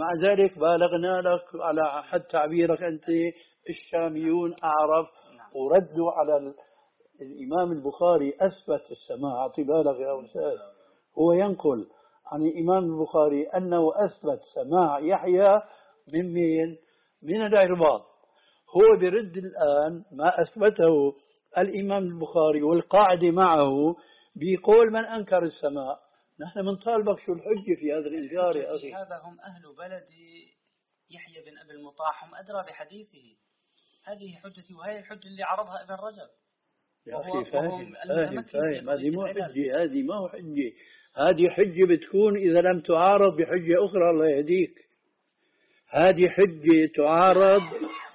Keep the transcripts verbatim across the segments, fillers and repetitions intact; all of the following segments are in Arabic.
مع ذلك بالغنا لك على حد تعبيرك أنت الشاميون أعرف وردوا على الإمام البخاري أثبت السماع. أعطي بالك يا أستاذ، هو ينقل عن الإمام البخاري أنه أثبت سماع يحيى من مين؟ من العرباض. هو برد الآن ما أثبته الإمام البخاري والقاعدة معه بقول من أنكر السماع. نحن بنطالبك شو الحجة في هذا الإنكار يا أخي؟ هذا هم أهل بلد يحيى بن أبي المطاح، هم أدرى بحديثه. هذه حجتي وهي الحجة اللي عرضها ابن رجب. يا أخي فاهم فاهم فاهم، هذه مو حجة، هذه ما هو حجة، هذه حجة بتكون إذا لم تعارض بحجة أخرى. الله يهديك، هذه حجة تعارض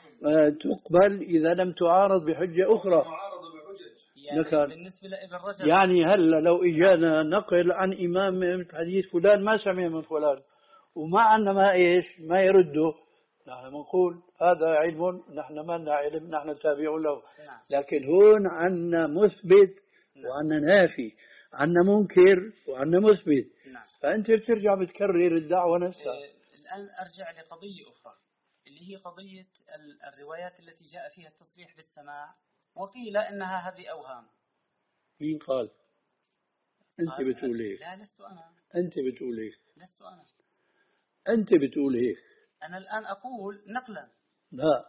تقبل إذا لم تعارض بحجة أخرى. يعني بالنسبة لابن رجب يعني هلا لو إجانا نقل عن إمام من حديث فلان ما سمع من فلان ومع أن ما إيش ما يرده، نحن بنقول هذا علم، نحن ما لنا علم، نحن تابعون له. لكن هون عنا مثبت وعنا نافي، عنا منكر وعنا مثبت. فأنت بترجع بتكرر الدعوة نفسها. الآن أرجع لقضية أخرى اللي هي قضية الروايات التي جاء فيها التصريح بالسماع وقيل إنها هذه أوهام. مين قال؟ أنت بتقول هيك. لا لست أنا. أنت بتقول هيك. لست أنا. أنت بتقول هيك. أنا الآن أقول نقلا. لا.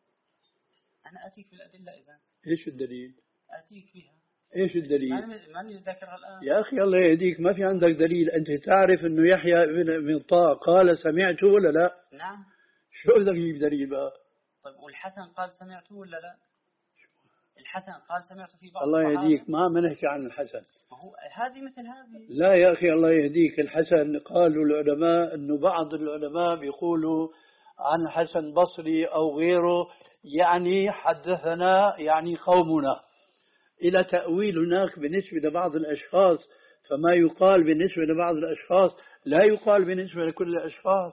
أنا أتيك بالأدلة إذا. إيش الدليل؟ أتيك بها. إيش الدليل؟ ماني ذاكرها الآن. يا أخي الله يهديك، ما في عندك دليل. أنت تعرف إنه يحيى بن طاء قال سمعته ولا لا؟ نعم. شو بدك تجيب دليل بقى؟ طيب والحسن قال سمعته ولا لا؟ الحسن قال سمعته في بعض. الله يهديك ما بنحكي عن الحسن. هو هذه مثل هذه. لا يا أخي الله يهديك، الحسن قالوا العلماء إنه بعض العلماء بيقولوا عن حسن بصري أو غيره يعني حدثنا يعني قومنا، إلى تأويل هناك بالنسبة لبعض الأشخاص، فما يقال بالنسبة لبعض الأشخاص لا يقال بالنسبة لكل الأشخاص.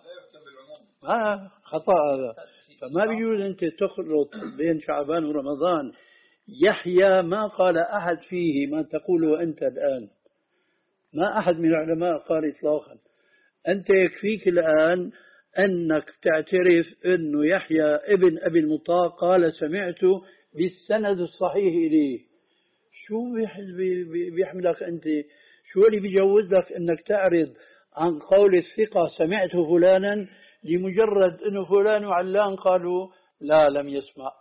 آه خطأ هذا. فما بيجوز أنت تخلط بين شعبان ورمضان. يحيى ما قال أحد فيه ما تقوله أنت الآن، ما أحد من العلماء قال إطلاقا. أنت يكفيك الآن أنك تعترف أنه يحيى ابن أبي المطاع قال سمعته بالسند الصحيح إليه. شو بيحملك أنت؟ شو اللي بيجوز لك أنك تعرض عن قول الثقة سمعته فلانا لمجرد أنه فلان وعلان قالوا لا لم يسمع؟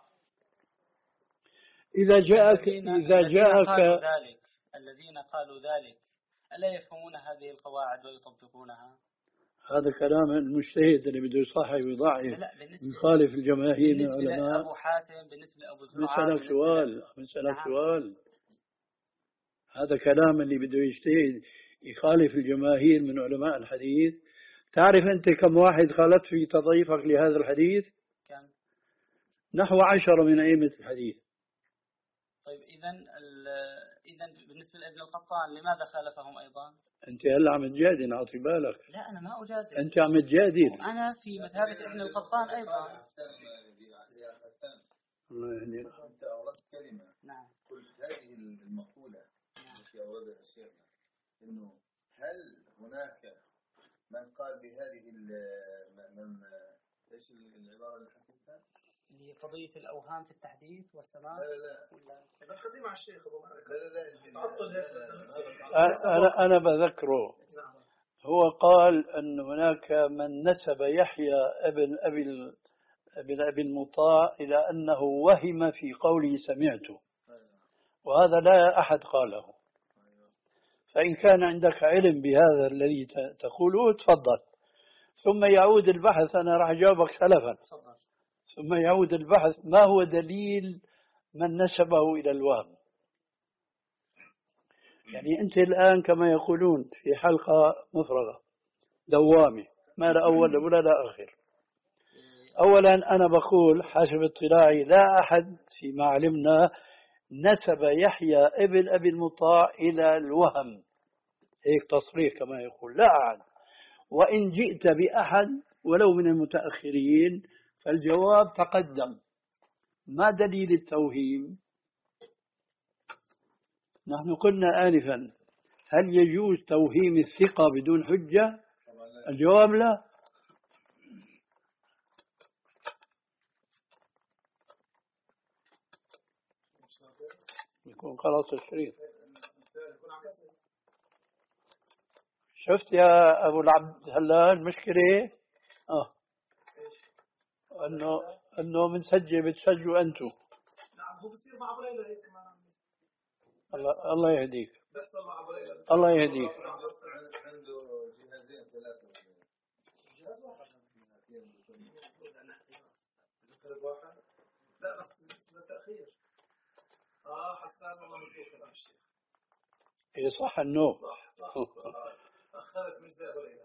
إذا جاءك إذا جاءك ذلك الذين قالوا ذلك ألا يفهمون هذه القواعد ويطبقونها؟ هذا كلام المجتهد اللي بده يصحح ويضعف يخالف الجماهير من العلماء. بالنسبة لأبو حاتم، بالنسبة لأبو زرعة، بنسألك سؤال بنسألك سؤال هذا كلام اللي بده يجتهد يخالف الجماهير من علماء الحديث. تعرف أنت كم واحد خالف في تضعيفك لهذا الحديث؟ كم؟ نحو عشرة من أئمة الحديث. طيب إذا إذا بالنسبة لابن القطان لماذا خالفهم أيضا؟ أنت هلا عم تجادل، أعطي بالك. لا أنا ما أجادل. أنت عم تجادل. أنا في مذهبة ابن القطان أيضا. الله يهديك. أنت أوردت كلمة. نعم. قلت هذه المقولة التي أوردها الشيخ إنه هل هناك من قال بهذه من إيش العبارة اللي حكيتها؟ اللي قضية الأوهام في التحديث والسماع. لا لا لا. خذي مع الشيخ أبو مالك. لا لا لا. أنا أنا بذكره. هو قال أن هناك من نسب يحيى ابن أبي ابن أبي المطاع إلى أنه وهم في قوله سمعته، وهذا لا أحد قاله. فإن كان عندك علم بهذا الذي تقوله تفضل، ثم يعود البحث. أنا راح أجاوبك سلفا. ثم يعود البحث ما هو دليل من نسبه إلى الوهم. يعني أنت الآن كما يقولون في حلقة مفرغة دوامة ما لا أول ولا لا آخر. أولا أنا بقول حسب اطلاعي لا أحد فيما علمنا نسب يحيى ابن أبي المطاع إلى الوهم، هيك تصريح كما يقول، لا أحد. وإن جئت بأحد ولو من المتأخرين فالجواب تقدم. ما دليل التوهيم؟ نحن قلنا آنفا هل يجوز توهيم الثقة بدون حجة؟ الجواب لا. يكون خلاص الشريط. شفت يا أبو العبد هلا المشكلة آه إنه إنه بنسجل بتسجلوا أنتم. نعم هو بصير مع أبو ليلى هيك كمان. الله الله يهديك. بيحصل مع أبو ليلى. الله يهديك. عنده جهازين ثلاثة. جهاز واحد. واحد. لا بس بالنسبة للتأخير. آه حسان والله مزبوط كلام الشيخ. إيه صح إنه. صح صح. أخذت مش زي أبو ليلى.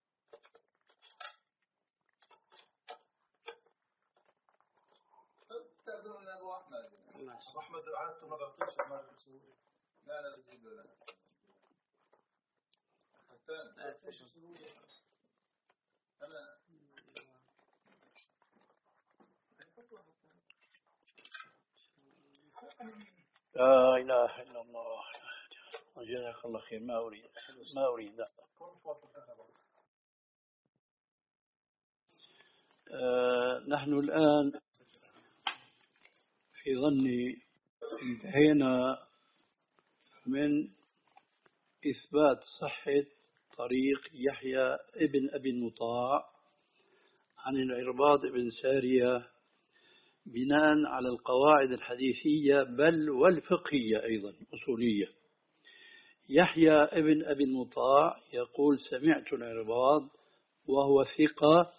تقولون أبو أحمد. أبو أحمد عادته ما بعطيش ما بسهولة. لا لا بجيب له لا. حسان. أنا. لا إله إلا الله. جزاك الله خير. ما أريد ما أريد لا. آه نحن الآن في ظني انتهينا من إثبات صحة طريق يحيى ابن أبي المطاع عن العرباض بن سارية بناء على القواعد الحديثية بل والفقهية أيضا أصولية. يحيى ابن أبي المطاع يقول سمعت العرباض وهو ثقة،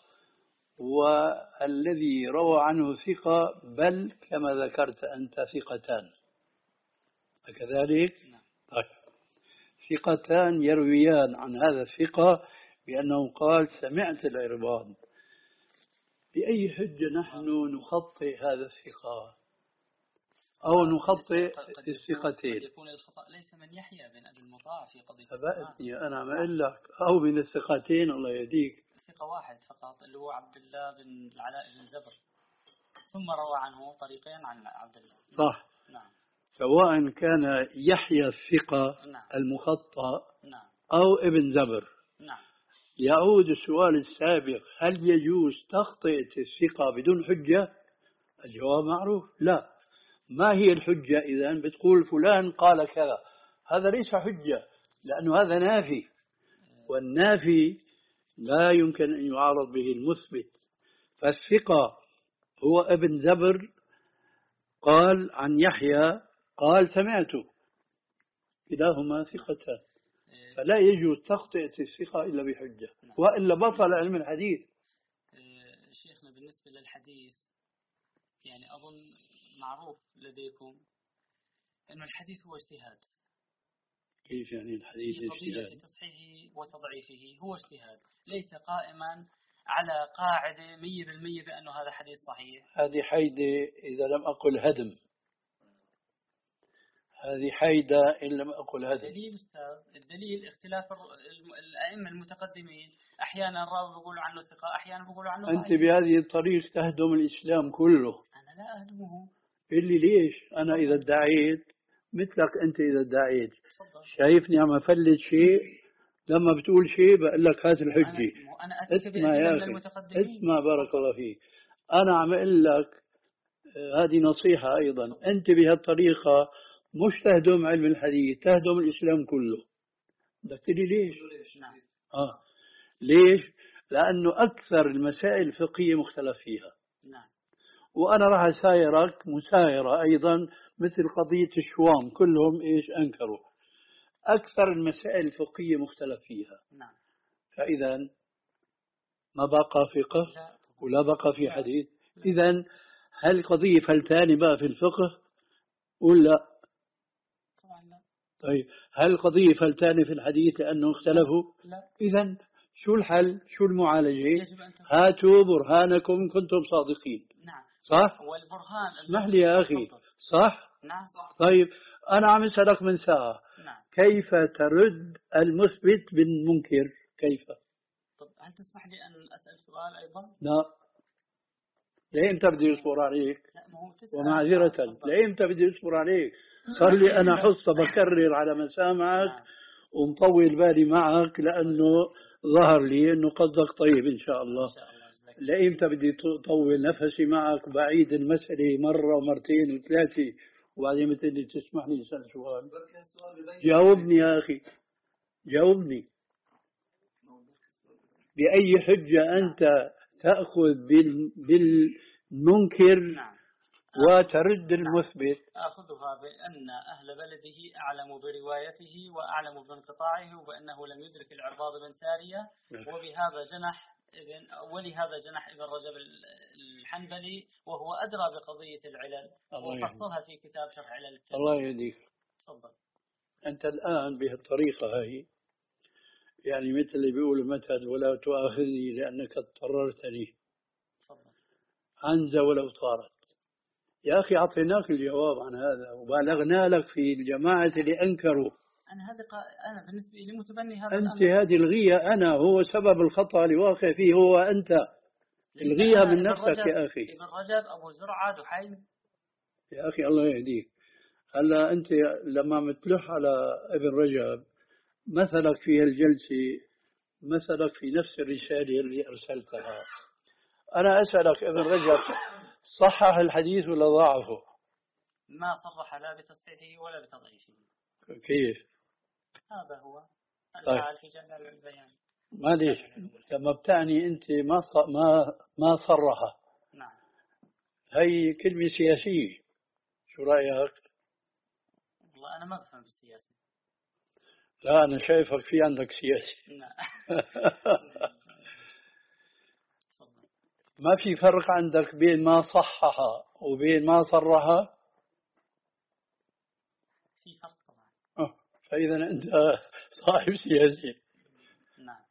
والذي روى عنه ثقة بل كما ذكرت أنت ثقتان أكذلك؟ طيب. ثقتان يرويان عن هذا الثقة بأنه قال سمعت العرباض. بأي حجة نحن نخطئ هذا الثقة أو نخطئ الثقتين؟ قد يكون الخطأ ليس من يحيى بن أبي المطاع في قضية أبأتني أنا ما أقول لك أو من الثقتين الله يهديك. ثقة واحد فقط اللي هو عبد الله بن العلاء بن زبر، ثم روى عنه طريقين عن عبد الله. صح. نعم. سواء كان يحيى الثقة نعم. المخطأ نعم. أو ابن زبر. نعم. يعود السؤال السابق هل يجوز تخطئة الثقة بدون حجة؟ الجواب معروف لا. ما هي الحجة إذن؟ بتقول فلان قال كذا، هذا ليس حجة لأنه هذا نافي، والنافي لا يمكن أن يعارض به المثبت. فالثقة هو ابن زبر قال عن يحيى قال سمعته، كلاهما ثقتان، فلا يجوز تخطئة الثقة إلا بحجة، وإلا بطل علم الحديث. شيخنا بالنسبة للحديث يعني أظن معروف لديكم أن الحديث هو اجتهاد. كيف يعني الحديث في قضية اجتهاد؟ تصحيحه وتضعيفه هو اجتهاد، ليس قائما على قاعدة مية بالمية بأنه هذا حديث صحيح. هذه حيدة إذا لم أقل هدم، هذه حيدة إن لم أقل هدم. الدليل أستاذ، الدليل اختلاف الأئمة المتقدمين، أحيانا الراوي بيقولوا عنه ثقة، أحيانا بيقولوا عنه ضعيف. أنت بهذه الطريق تهدم الإسلام كله. أنا لا أهدمه. اللي ليش أنا إذا ادعيت مثلك أنت إذا ادعيت تفضل. شايفني عم أفلت شيء، لما بتقول شيء بقول لك هات الحجة. أنا, أنا أتيك اسمع يا أخي، المتقدمين. اسمع بارك الله فيك، أنا عم أقول لك هذه نصيحة أيضا، أنت بهالطريقة مش تهدم علم الحديث، تهدم الإسلام كله. بدك تقولي ليش؟ نعم. آه ليش؟ لأنه أكثر المسائل الفقهية مختلف فيها. نعم. وأنا راح أسايرك مسايرة أيضا مثل قضية الشوام، كلهم إيش أنكروا. أكثر المسائل الفقهية مختلف فيها. نعم. فإذا ما بقى فقه ولا بقى في حديث. إذا هل قضية فلتان بقى في الفقه ولا؟ طبعا لا. طيب هل قضية فلتان في الحديث لأنه اختلفوا؟ لا. إذا شو الحل؟ شو المعالجة؟ يجب أن هاتوا برهانكم كنتم صادقين. نعم. صح؟ والبرهان اسمح لي يا أخي. صح؟ نعم صح. طيب أنا عم أسألك من ساعة. نعم. كيف ترد المثبت بالمنكر؟ كيف؟ طب هل تسمح لي أن أسأل سؤال أيضا؟ لا. لإمتى بدي يصبر عليك؟ لا ما هو تسأل. ومعذرة لإمتى بدي يصبر عليك؟ صار لي أنا حصة بكرر على مسامعك. نعم. ومطول بالي معك لأنه ظهر لي أنه قصدك طيب إن شاء الله. إن شاء الله. لإمتى بدي طول نفسي معك بعيد المسألة مرة ومرتين وثلاثة وبعدين مثل تسمحني أسأل سؤال؟ بركي السؤال ببين جاوبني يا أخي، جاوبني. بأي حجة أنت تأخذ بال- بالمنكر نعم. وترد المثبت؟ آخذها بأن أهل بلده أعلم بروايته وأعلم بانقطاعه وبأنه لم يدرك العرباض بن سارية، وبهذا جنح ابن ولهذا جنح ابن رجب الحنبلي وهو أدرى بقضية العلل وفصلها في كتاب شرح علل الترمذي. الله يهديك. تفضل. أنت الآن بهالطريقة هاي يعني مثل اللي بيقول مثل ولا تؤاخذني لأنك اضطررتني، تفضل. عنز ولو طارت. يا أخي أعطيناك الجواب عن هذا وبالغنا لك في الجماعة اللي أنكروا. أنا هذا أنا بالنسبة لي متبني هذا أنت الأمر. هذه الغية أنا هو سبب الخطأ اللي واقع فيه هو أنت. الغيها من نفسك يا أخي. ابن رجب أبو زرعة دحيم. يا أخي الله يهديك. هلا أنت لما متلح على ابن رجب مثلك في الجلسة مثلك في نفس الرسالة اللي أرسلتها. أنا أسألك ابن رجب صحح الحديث ولا ضاعفه؟ ما صرح لا بتصحيحه ولا بتضعيفه. كيف؟ هذا هو طيب. الحال في جامع البيان. معليش لما بتعني أنت ما ص... ما ما صرح. نعم. هي كلمة سياسية، شو رأيك؟ والله أنا ما بفهم بالسياسة. لا أنا شايفك في عندك سياسي. نعم. ما في فرق عندك بين ما صحح وبين ما صرح؟ في فرق طبعا. أه. فإذا أنت صاحب سياسي. نعم.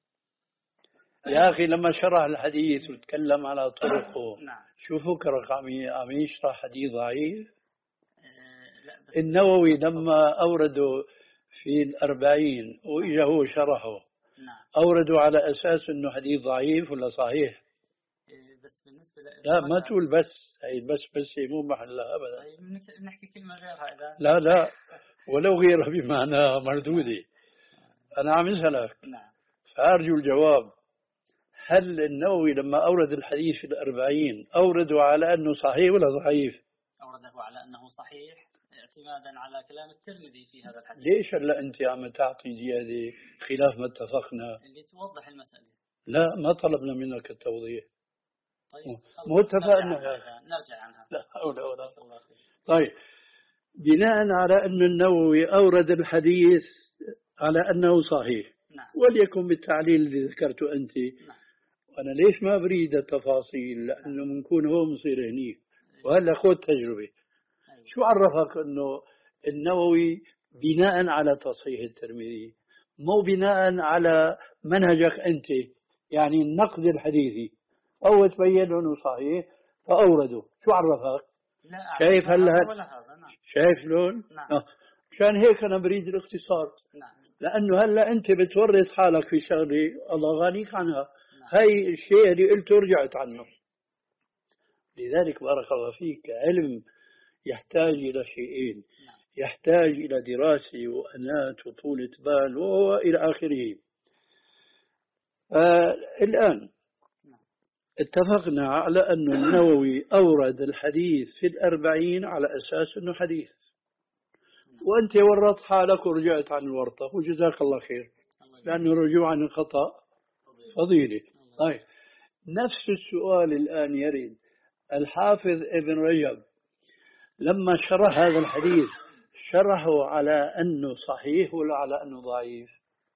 يا أخي لما شرح الحديث وتكلم على طرقه نعم. شو فكرك عم عم يشرح حديث ضعيف؟ أه لا بس النووي لما أوردوا في الأربعين وإجا هو شرحه. نعم. أوردوا على أساس إنه حديث ضعيف ولا صحيح؟ بس بالنسبة لا ما تقول بس، هي بس بس مو محلها أبدا. طيب نحكي كلمة غيرها إذا. لا لا ولو غيرها بمعنى مردودة. أنا عم أسألك. نعم. فأرجو الجواب. هل النووي لما أورد الحديث في الأربعين أوردوا على أنه صحيح ولا ضعيف؟ أورده على أنه صحيح اعتمادا على كلام الترمذي في هذا الحديث. ليش هلا أنت عم تعطي زيادة خلاف ما اتفقنا؟ اللي توضح المسألة. لا ما طلبنا منك التوضيح. طيب مو اتفقنا. نرجع عنها. لا حول ولا قوة. طيب بناء على أن النووي أورد الحديث على أنه صحيح. نعم. وليكن بالتعليل اللي ذكرته أنت. نعم. وأنا ليش ما بريد التفاصيل لأنه بنكون هو مصير هنيك. وهلا خذ تجربة. أيوة. شو عرفك أنه النووي بناء على تصحيح الترمذي مو بناء على منهجك أنت يعني النقد الحديثي أو تبين أنه صحيح فأورده؟ شو عرفك؟ لا شايف هلا ولا هذا. نعم. شايف لون؟ نعم. آه. مشان هيك أنا بريد الاختصار. نعم. لأنه هلا أنت بتورط حالك في شغلة الله غنيك عنها. نعم. هاي الشيء اللي قلته رجعت عنه. لذلك بارك الله فيك علم يحتاج إلى شيئين. نعم. يحتاج إلى دراسة وأنات وطولة بال وإلى آخره. آه الآن اتفقنا على أن النووي أورد الحديث في الأربعين على أساس أنه حديث. وأنت ورطت حالك ورجعت عن الورطة وجزاك الله خير لأنه رجوع عن الخطأ فضيلة. طيب نفس السؤال الآن يرد. الحافظ ابن رجب لما شرح هذا الحديث شرحه على أنه صحيح ولا على أنه ضعيف؟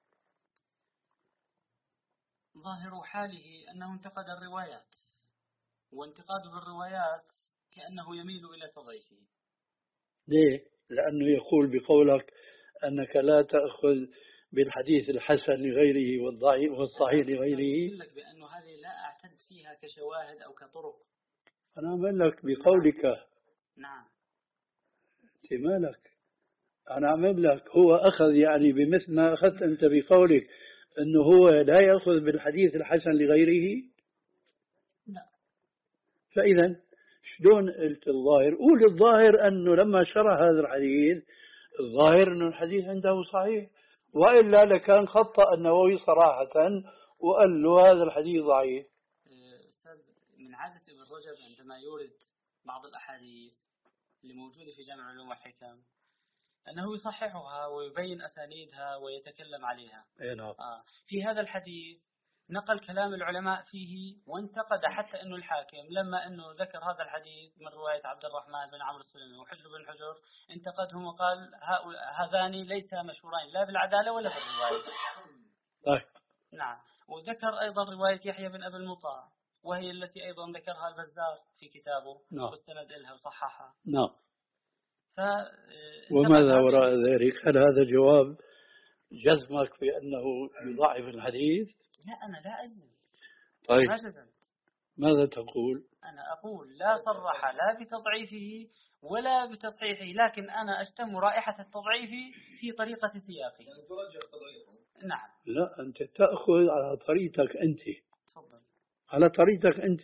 ظاهر حاله أنه انتقد الروايات، وانتقاده بالروايات كأنه يميل إلى تضعيفه. ليه؟ لأنه يقول بقولك أنك لا تأخذ بالحديث الحسن لغيره والضعيف والصحيح لغيره. أقول لك بأنه هذه لا أعتد فيها كشواهد أو كطرق. أنا أعمل لك بقولك. نعم. أنت مالك؟ أنا أعمل لك هو أخذ يعني بمثل ما أخذت أنت بقولك أنه هو لا يأخذ بالحديث الحسن لغيره. لا. فإذا شلون قلت الظاهر؟ قول الظاهر أنه لما شرح هذا الحديث الظاهر أنه الحديث عنده صحيح، وإلا لكان خطأ النووي صراحة وقال له هذا الحديث ضعيف. أستاذ من عادة ابن رجب عندما يورد بعض الأحاديث اللي موجودة في جامع العلوم والحكم أنه يصححها ويبين أسانيدها ويتكلم عليها. آه. في هذا الحديث نقل كلام العلماء فيه وانتقد حتى أنه الحاكم لما أنه ذكر هذا الحديث من رواية عبد الرحمن بن عمرو السلمي وحجر بن حجر انتقدهم وقال هذان ليس مشهورين لا بالعدالة ولا بالرواية. طيب. نعم. وذكر أيضا رواية يحيى بن أبي المطاع وهي التي أيضا ذكرها البزار في كتابه نعم. واستند إلها وصححها. نعم. ف... وماذا وراء ذلك؟ هل هذا جواب جزمك بأنه يضعف الحديث؟ لا أنا لا أجزم. طيب. ما جزمت. ماذا تقول؟ أنا أقول لا صرح لا بتضعيفه ولا بتصحيحه، لكن أنا أشتم رائحة التضعيف في طريقة سياقه. يعني ترجع تضعيفه. نعم. لا، أنت تأخذ على طريقتك أنت. تفضل. على طريقتك أنت.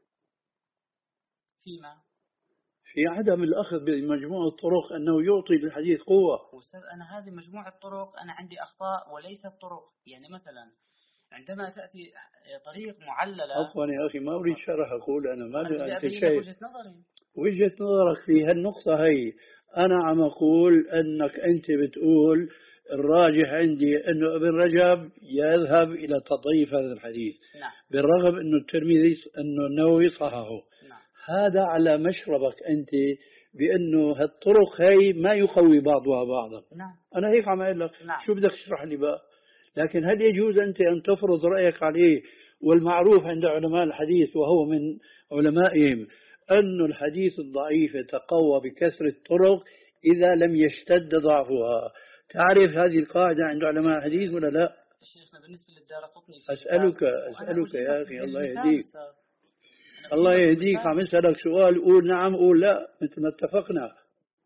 فيما؟ في عدم الأخذ بمجموع الطرق أنه يعطي للحديث قوة. أستاذ أنا هذه مجموعة الطرق أنا عندي أخطاء وليست طرق، يعني مثلا عندما تأتي طريق معللة. عفوا يا أخي ما أريد شرح، أقول أنا ما أنا أنت بدي شايف وجهة نظري. وجهة نظرك في هالنقطة هي. أنا عم أقول أنك أنت بتقول الراجح عندي أنه ابن رجب يذهب إلى تضعيف هذا الحديث. نعم. بالرغم أنه الترمذي أنه النووي صححه. نعم. هذا على مشربك أنت بأنه هالطرق هي ما يقوي بعضها بعضا. نعم. أنا هيك عم أقول لك. نعم. شو بدك تشرح لي بقى؟ لكن هل يجوز أنت أن تفرض رأيك عليه؟ والمعروف عند علماء الحديث وهو من علمائهم أن الحديث الضعيف يتقوى بكثرة الطرق إذا لم يشتد ضعفها. تعرف هذه القاعدة عند علماء الحديث ولا لا؟ شيخنا بالنسبة للدارقطني أسألك أسألك يا أخي الله يهديك الله يهديك عم أسألك سؤال قول نعم قول لا مثل ما اتفقنا.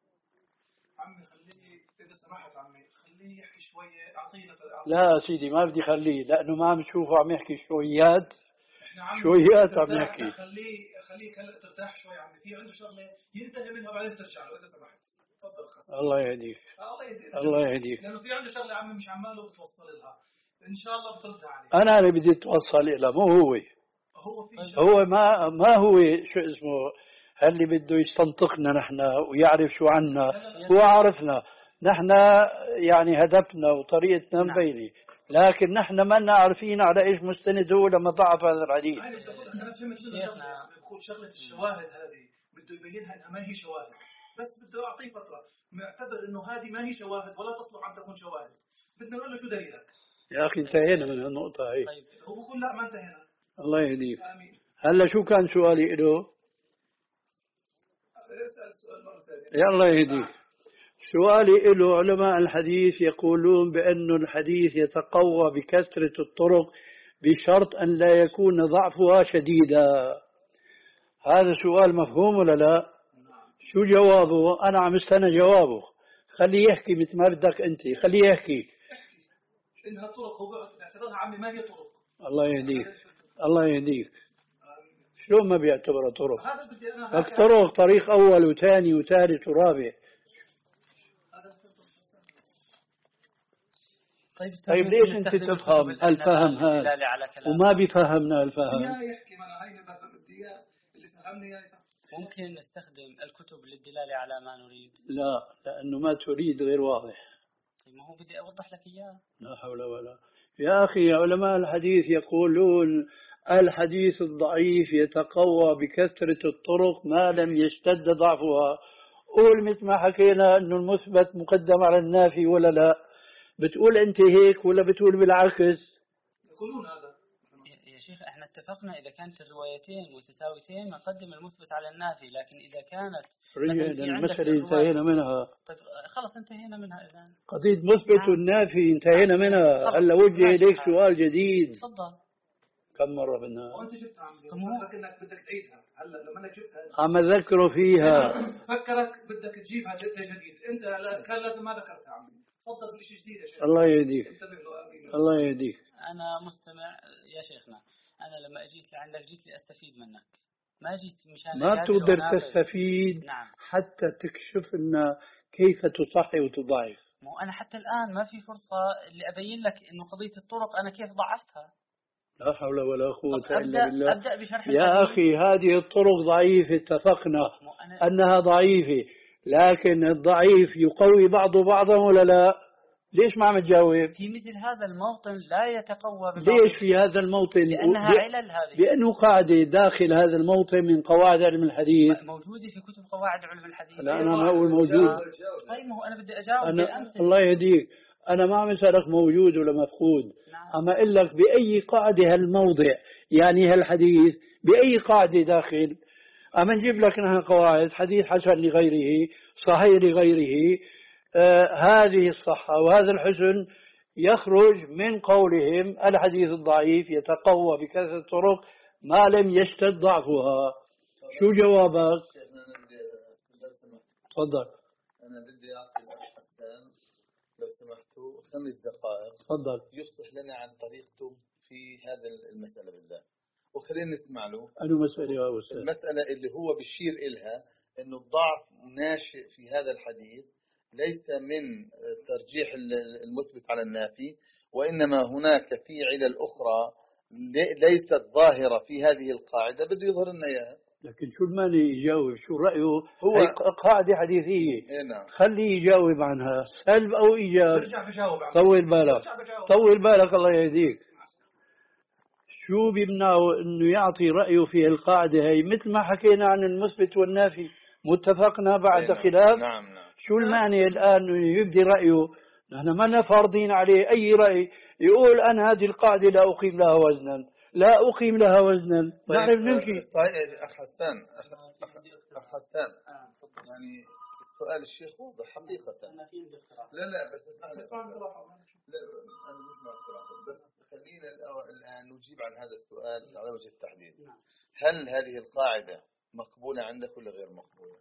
عمي خليه إذا سمحت عمي خليه يحكي شوية أعطينا. لا سيدي ما بدي خليه لأنه ما عم تشوفه عم يحكي شويات شويات عم يحكي. خليه خليه ترتاح شوي عمي، في عنده شغلة ينتهي منها وبعدين ترجع له إذا سمحت. تفضل خلاص. الله يهديك. الله يهديك. الله يهديك. لأنه في عنده شغلة عمي مش عماله بتوصل لها، إن شاء الله بتردها عليه. أنا اللي بدي أتوصل إلى مو هو. هو في هو ما ما هو شو اسمه اللي بده يستنطقنا نحن ويعرف شو عنا. هو عارفنا نحن يعني هدفنا وطريقتنا مبينة، لكن نحن ما عارفين على ايش مستند هو لما ضعف هذا الحديث. انا فهمت شغله بقول شغله الشواهد هذه بده يبينها انها ما هي شواهد، بس بده يعطيه فتره معتبر انه هذه ما هي شواهد ولا تصلح ان تكون شواهد. بدنا نقول له شو دليلك يا اخي انتهينا من النقطه هي. طيب هو بقول لا ما انتهينا. الله يهديك. امين. هلا شو كان سؤالي له؟ اسال سؤال مره ثانيه. يا الله يهديك. سؤالي له علماء الحديث يقولون بأن الحديث يتقوى بكثرة الطرق بشرط أن لا يكون ضعفها شديدا. هذا سؤال مفهوم ولا لا؟ شو جوابه؟ أنا عم استنى جوابه. خليه يحكي مثل ما بدك أنت، خليه يحكي. إنها طرق هو بيعتبرها عمي ما هي طرق. الله يهديك. الله يهديك. شلون ما بيعتبرها طرق؟ هذا بدي أنا. طرق طريق أول وثاني وثالث ورابع. طيب, طيب ليش أنت تفهم الفهم هذا وما بيفهمنا الفهم؟ يا يحكي ما أنا هاي بفهم بدي إياه اللي فهمني إياه. ممكن نستخدم الكتب للدلالة على ما نريد؟ لا لأنه ما تريد غير واضح. طيب ما هو بدي أوضح لك إياه. لا حول ولا. يا أخي علماء الحديث يقولون الحديث الضعيف يتقوى بكثرة الطرق ما لم يشتد ضعفها. قول مثل ما حكينا أنه المثبت مقدم على النافي ولا لا؟ بتقول أنت هيك ولا بتقول بالعكس؟ يقولون هذا. يا شيخ احنا اتفقنا إذا كانت الروايتين متساويتين نقدم المثبت على النافي، لكن إذا كانت رجعنا المسألة انتهينا منها. طيب خلص انتهينا منها إذا. قضية مثبت والنافي انتهينا منها. هلا وجه إليك سؤال جديد. تفضل. كم مرة بدنا؟ وأنت جبتها عم فكرك إنك بدك تعيدها. هلا لما أنا جبتها. عم أذكره فيها. فكرك بدك تجيبها جديد. أنت كان لازم ما ذكرتها عمي. تفضل بشيء جديد يا شيخ. الله يهديك. الله يهديك. أنا مستمع يا شيخنا. أنا لما أجيت لعندك جيت لي أستفيد منك، ما جيت مشان ما تقدر تستفيد. نعم. حتى تكشف لنا كيف تصحح وتضعف. مو أنا حتى الآن ما في فرصة اللي أبين لك إنه قضية الطرق أنا كيف ضعفتها. لا حول ولا قوة إلا بالله. أبدأ بشرح يا أخي هذه الطرق ضعيفة اتفقنا أنها ضعيفة، لكن الضعيف يقوي بعضه بعضا ولا لا؟ ليش ما عم تجاوب؟ في مثل هذا الموطن لا يتقوى ببعض. ليش في هذا الموطن؟ لأنها ب... علل هذه. بأنه قاعدة داخل هذا الموطن من قواعد علم الحديث موجودة في كتب قواعد علم الحديث. لا أنا ما أقول موجود. طيب ما هو أنا بدي أجاوب أنا بالأمثلة. الله يهديك، أنا ما عم أسألك موجود ولا مفقود. نعم. أما أقول لك بأي قاعدة هالموضع، يعني هالحديث بأي قاعدة داخل. أما نجيب لك نحن قواعد حديث حسن لغيره، صحيح لغيره. آه هذه الصحة وهذا الحسن يخرج من قولهم الحديث الضعيف يتقوى بكثرة الطرق ما لم يشتد ضعفها. شو جوابك؟ تفضل. أنا بدي أعطي الأخ حسان لو سمحتوا خمس دقائق. تفضل. يفصح لنا عن طريقته في هذا المسألة بالذات، وخلينا نسمع له. أنا مسألة يا أستاذ. المسألة اللي هو بيشير إلها إنه الضعف ناشئ في هذا الحديث ليس من ترجيح المثبت على النافي، وإنما هناك في علل أخرى ليست ظاهرة في هذه القاعدة بده يظهر لنا إياها. لكن شو المانع يجاوب؟ شو رأيه؟ هو هي قاعدة حديثية. إيه نعم. خليه يجاوب عنها سلب أو إيجاب. برجع بجاوب عنها. طول بالك طول بالك الله يهديك. شو بيمنعه إنه يعطي رأيه في القاعدة هي؟ مثل ما حكينا عن المثبت والنافي متفقنا بعد نعم. خلاف. نعم نعم. شو المعنى الآن إنه يبدي رأيه؟ نحن ما فارضين عليه أي رأي. يقول أنا هذه القاعدة لا أقيم لها وزنا، لا أقيم لها وزنا. نعرف نمشي. طيب أخ حسان أخ حسان يعني سؤال الشيخ واضح حقيقة. لا لا بس اسمع لا أنا بسمع الصراحة، بس خلينا الآن نجيب عن هذا السؤال على وجه التحديد. هل هذه القاعدة مقبولة عندك ولا غير مقبولة؟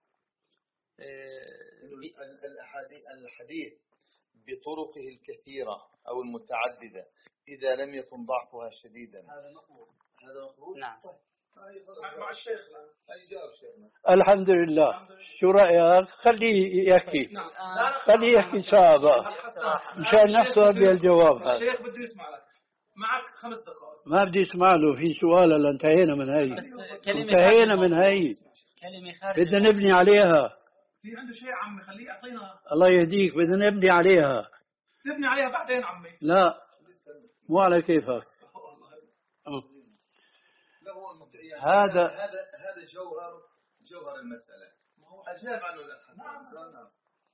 الأحاديث الحديث بطرقه الكثيرة أو المتعددة إذا لم يكن ضعفها شديدا هذا مقبول. هذا مقبول؟ نعم. مع الشيخ. هاي جاوب شيخنا. الحمد لله. شو رأيك؟ خليه يحكي. خليه يحكي سابا مشان نحصل بالجواب هذا. الشيخ بده يسمع لك. معك خمس دقائق. ما بدي اسمع له في سؤال هلا انتهينا من هي. انتهينا من هي. بدنا نبني عليها. في عنده شيء عمي خليه يعطينا. الله يهديك بدنا نبني عليها. تبني عليها بعدين عمي. لا مو على كيفك. هذا هذا هذا جوهر جوهر المسألة. أجاب عنه الأخ. نعم.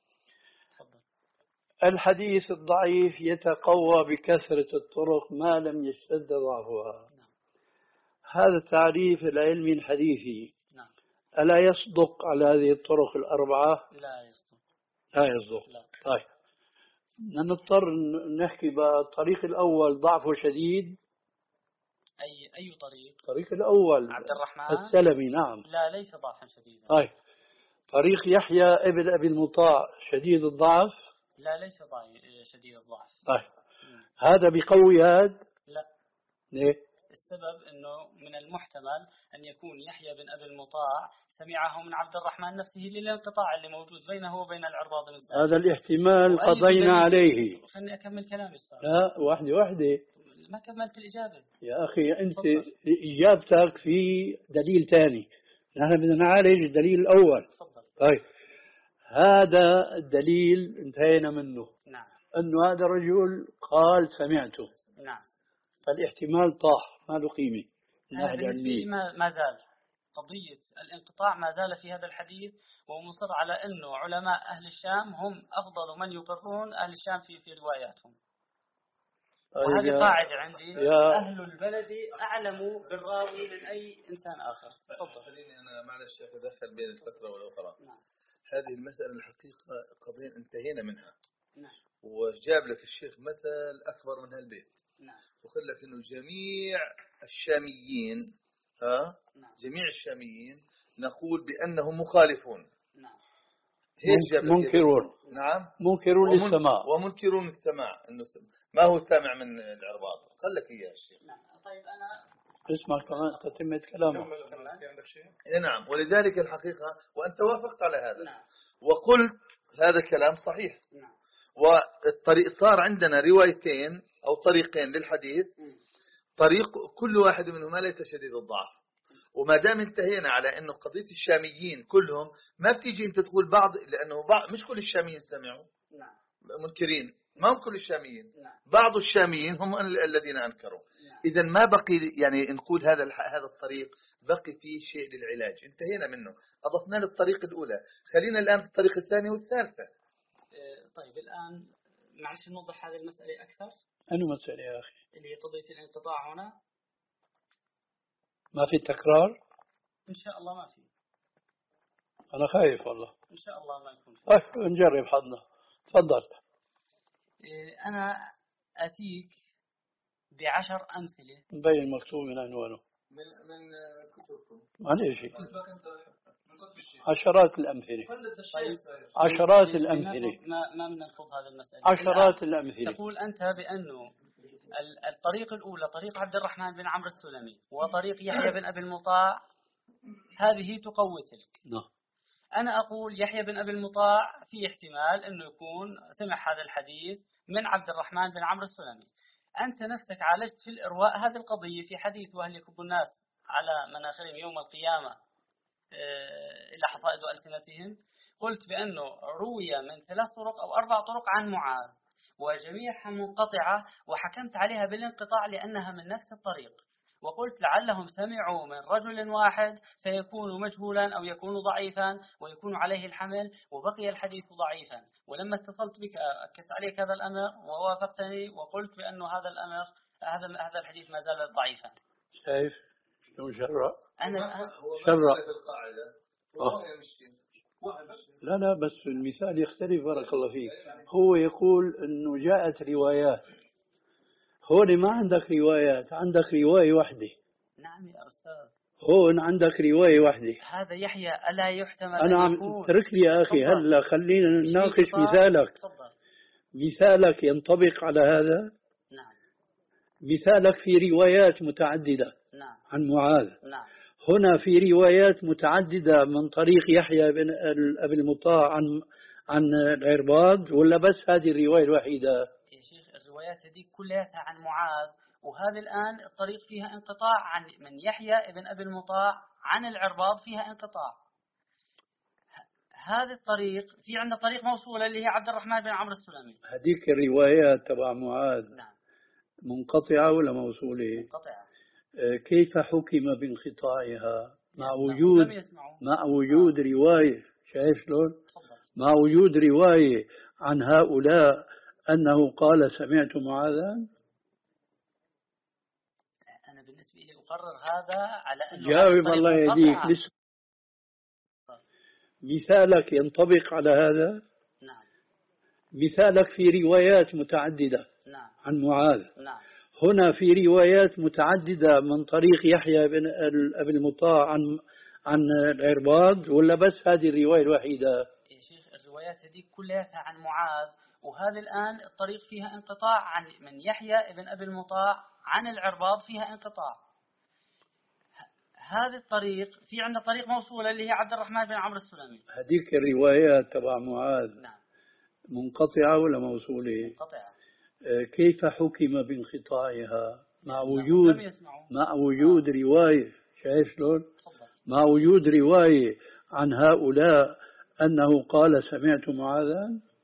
الحديث الضعيف يتقوى بكثرة الطرق ما لم يشتد ضعفها. هذا التعريف العلمي الحديثي. ألا يصدق على هذه الطرق الأربعة؟ لا يصدق. لا يصدق. لا. طيب نضطر نحكي بقى الطريق الأول ضعفه شديد. أي أي طريق؟ الطريق الأول عبد الرحمن السلمي. نعم. لا ليس ضعفا شديدا. طيب طريق يحيى ابن أبي المطاع شديد الضعف. لا ليس ضعيف شديد الضعف. طيب هذا بقوي هذا؟ لا. ليه؟ السبب أنه من المحتمل أن يكون يحيى بن أبي المطاع سمعه من عبد الرحمن نفسه للانقطاع اللي موجود بينه وبين العرباض بن سارية. هذا الاحتمال قضينا عليه. خلني أكمل كلامي الصراحة. لا واحدة واحدة. ما كملت الإجابة يا أخي أنت فضل. إجابتك في دليل ثاني، نحن بدنا نعالج الدليل الأول. تفضل. طيب هذا الدليل انتهينا منه. نعم. أنه هذا الرجل قال سمعته. نعم. فالاحتمال طاح ما له قيمة. ما ما زال قضية الانقطاع ما زال في هذا الحديث، ومصر على أنه علماء أهل الشام هم أفضل من يقرون أهل الشام في في رواياتهم. وهذه قاعدة عندي. أهل البلد أعلم بالراوي من أي إنسان آخر. تفضل. خليني أنا معلش أتدخل بين الفترة والأخرى. نعم. هذه المسألة الحقيقة قضية انتهينا منها. نعم. وجاب لك الشيخ مثل أكبر من هالبيت. نعم. وقال لك إنه جميع الشاميين ها نعم. جميع الشاميين نقول بأنهم مخالفون. نعم. منكرون. نعم. منكرون للسماع. ومنكرون السماع إنه ما هو سامع من العرباط. قال لك إياه الشيخ. نعم. طيب أنا اسمع كمان تتمة كلامه. نعم. ولذلك الحقيقة وأنت وافقت على هذا. نعم. وقلت هذا كلام صحيح. نعم. والطريق صار عندنا روايتين أو طريقين للحديث. طريق كل واحد منهما ليس شديد الضعف، وما دام انتهينا على انه قضيه الشاميين كلهم، ما بتيجي انت تقول بعض، لانه بعض مش كل الشاميين سمعوا نعم. منكرين، ما هم كل الشاميين، نعم. بعض الشاميين هم الذين انكروا. نعم. اذا ما بقي يعني نقول هذا هذا الطريق بقي فيه شيء للعلاج، انتهينا منه، اضفنا له الطريق الاولى، خلينا الان في الطريق الثانيه والثالثه. طيب الان معلش نوضح هذه المساله اكثر. أنه مسألة يا أخي اللي هي قضيه الانقطاع هنا ما في تكرار. ان شاء الله ما في. أنا خايف والله. ان شاء الله ما يكون في. طيب نجرب حظنا. تفضل. انا اتيك بعشر امثله. مبين المكتوب من عنوانه. من من كتبكم. معليش. عشرات الأمثلة. طيب. عشرات الأمثلة. ما ما بنرفض هذه المسألة. عشرات الأمثلة. تقول أنت بأنه الطريق الأولى طريق عبد الرحمن بن عمرو السلمي وطريق يحيى بن أبي المطاع هذه تقوي تلك. نعم. أنا أقول يحيى بن أبي المطاع في احتمال أنه يكون سمع هذا الحديث من عبد الرحمن بن عمرو السلمي. أنت نفسك عالجت في الإرواء هذه القضية في حديث وهل يكب الناس على مناخرهم يوم القيامة إلى حصائد ألسنتهم. قلت بأنه روي من ثلاث طرق أو أربع طرق عن معاذ وجميعها منقطعة، وحكمت عليها بالانقطاع لأنها من نفس الطريق، وقلت لعلهم سمعوا من رجل واحد فيكون مجهولا أو يكون ضعيفا ويكون عليه الحمل وبقي الحديث ضعيفا. ولما اتصلت بك أكدت عليك هذا الأمر ووافقتني وقلت بأنه هذا الأمر هذا هذا الحديث ما زال ضعيفا. شايف شلون شرع؟ أنا شرع. في القاعده لا لا بس المثال يختلف. بارك الله فيك. هو يقول انه جاءت روايات، هون ما عندك روايات، عندك رواية واحدة. نعم يا أستاذ. هون عندك رواية واحدة. هذا يحيى ألا يحتمل أنا عم ترك لي يا أخي هلا خلينا نناقش مثالك. تفضل. مثالك ينطبق على هذا؟ نعم. مثالك في روايات متعددة. نعم. عن معاذ. نعم. هنا في روايات متعددة من طريق يحيى بن أبي المطاع عن عن العرباض، ولا بس هذه الرواية الوحيدة؟ يا شيخ الروايات هذه كلها عن معاذ، وهذه الآن الطريق فيها انقطاع عن من يحيى بن أبي المطاع عن العرباض فيها انقطاع. هذا الطريق في عندنا طريق موصولة اللي هي عبد الرحمن بن عمرو السلمي. هذيك الروايات تبع معاذ. نعم. منقطعة ولا موصولة؟ منقطعة. كيف حكم بانقطاعها مع وجود مع وجود رواية؟ شايف شلون؟ مع وجود رواية عن هؤلاء أنه قال سمعت معاذا. أنا بالنسبة لي أقرر هذا على أنه جاوب الله يهديك. لسه مثالك ينطبق على هذا؟ نعم. مثالك في روايات متعددة. نعم. عن معاذ. نعم. هنا في روايات متعددة من طريق يحيى بن أبي المطاع عن عن العرباض، ولا بس هذه الرواية الوحيدة؟ يا شيخ الروايات هذه كلها عن معاذ، وهذا الآن الطريق فيها انقطاع عن من يحيى بن أبي المطاع عن العرباض فيها انقطاع. هذا الطريق في عندنا طريق موصولة اللي هي عبد الرحمن بن عمرو السلمي. هذيك الروايات تبع معاذ. نعم. منقطعة ولا موصولة؟ منقطعة. كيف حكم بانقطاعها مع وجود مع وجود رواية؟ شايف شلون؟ مع وجود رواية عن هؤلاء أنه قال سمعت معاذا.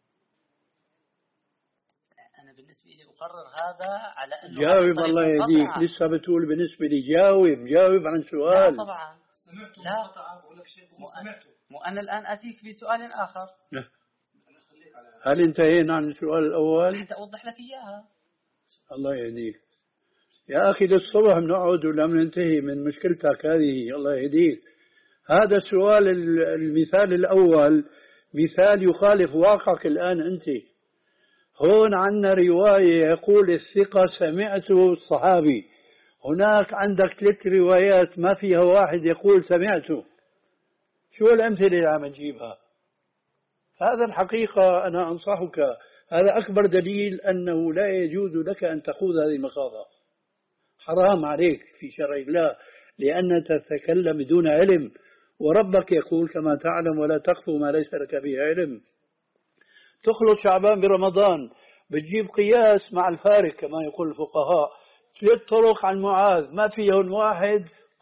أنا بالنسبة لي أقرر هذا على أنه جاوب الله يهديك. لسه بتقول بالنسبة لي جاوب جاوب عن سؤال. لا طبعا سمعته منقطعة بقول لك شيء سمعته. مو أنا الآن أتيك بسؤال آخر. هل انتهينا عن السؤال الأول؟ حتى أوضح لك إياها. الله يهديك يا أخي. للصبح بنقعد ولا بننتهي من مشكلتك هذه. الله يهديك. هذا السؤال المثال الأول مثال يخالف واقعك الآن أنت. هون عندنا رواية يقول الثقة سمعته الصحابي، هناك عندك ثلاث روايات ما فيها واحد يقول سمعته. شو الأمثلة اللي عم تجيبها؟ هذا الحقيقة أنا أنصحك، هذا أكبر دليل أنه لا يجوز لك أن تخوض هذه المخاضة. حرام عليك في شرع الله، لأنك تتكلم بدون علم، وربك يقول كما تعلم ولا تخف ما ليس لك به علم. تخلط شعبان برمضان بتجيب قياس مع الفارق كما يقول الفقهاء. ثلاث طرق عن معاذ ما فيهن واحد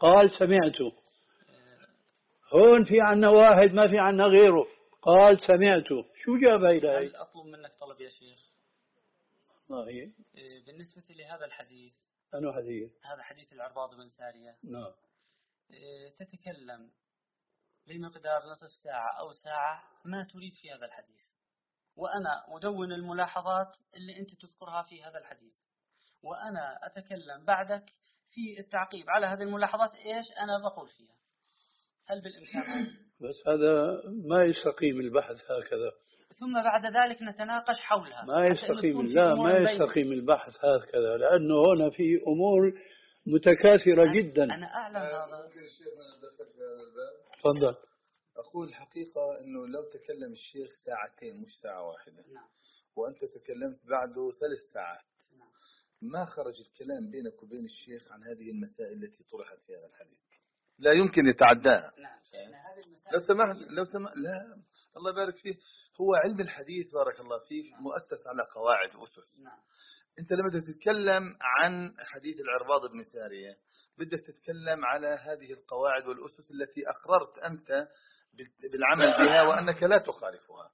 قال سمعت. هون في عنا واحد ما في عنا غيره قال سمعت. شو جاب هيدا؟ هل أطلب منك طلب يا شيخ؟ والله بالنسبة لهذا الحديث. أنه حديث؟ هذا حديث العرباض بن سارية. نعم. تتكلم لمقدار نصف ساعة أو ساعة ما تريد في هذا الحديث، وأنا أدون الملاحظات اللي أنت تذكرها في هذا الحديث، وأنا أتكلم بعدك في التعقيب على هذه الملاحظات إيش أنا بقول فيها. هل بالإمكان؟ بس هذا ما يستقيم البحث هكذا. ثم بعد ذلك نتناقش حولها. ما يستقيم، لا ما يستقيم البحث هكذا، لأنه هنا في أمور متكاثرة جدا. أنا أعلم هذا. ممكن الشيخ ندخل في هذا الباب؟ تفضل. أقول الحقيقة أنه لو تكلم الشيخ ساعتين مش ساعة واحدة، نعم. وأنت تكلمت بعده ثلاث ساعات، نعم. ما خرج الكلام بينك وبين الشيخ عن هذه المسائل التي طرحت في هذا الحديث، لا يمكن يتعداها. نعم. لو سمحت لو سمحت لا الله يبارك فيه، هو علم الحديث بارك الله فيك مؤسس على قواعد وأسس. نعم. أنت لما تتكلم عن حديث العرباض بن سارية بدك تتكلم على هذه القواعد والأسس التي أقررت أنت بالعمل بها وأنك لا تخالفها،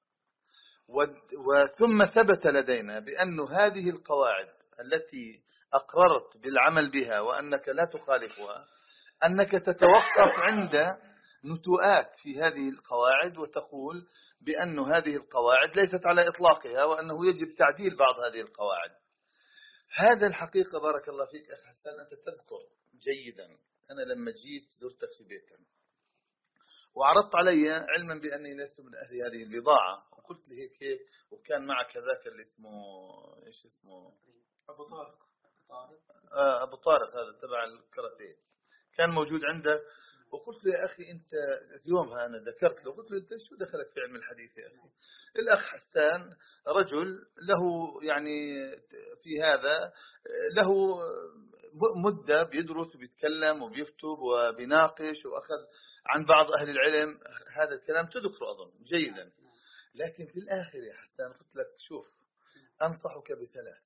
وثم ثبت لدينا بأن هذه القواعد التي أقررت بالعمل بها وأنك لا تخالفها، أنك تتوقف عند نتوءات في هذه القواعد وتقول بأن هذه القواعد ليست على إطلاقها وأنه يجب تعديل بعض هذه القواعد. هذا الحقيقة بارك الله فيك أخي حسن أنت تذكر جيدا، أنا لما جيت زرتك في بيتك وعرضت علي علما بأني لست من أهل هذه البضاعة، وقلت لي هيك هيك، وكان معك هذاك اللي اسمه إيش اسمه أبو طارق. آه أبو طارق هذا تبع الكاراتيه كان موجود عنده، وقلت له يا أخي أنت يومها أنا ذكرت له قلت له أنت شو دخلك في علم الحديث يا أخي؟ الأخ حسان رجل له يعني في هذا له مدة بيدرس وبيتكلم وبيكتب وبيناقش وأخذ عن بعض أهل العلم، هذا الكلام تذكره أظن جيدا، لكن في الآخر يا حسان قلت لك شوف أنصحك بثلاث.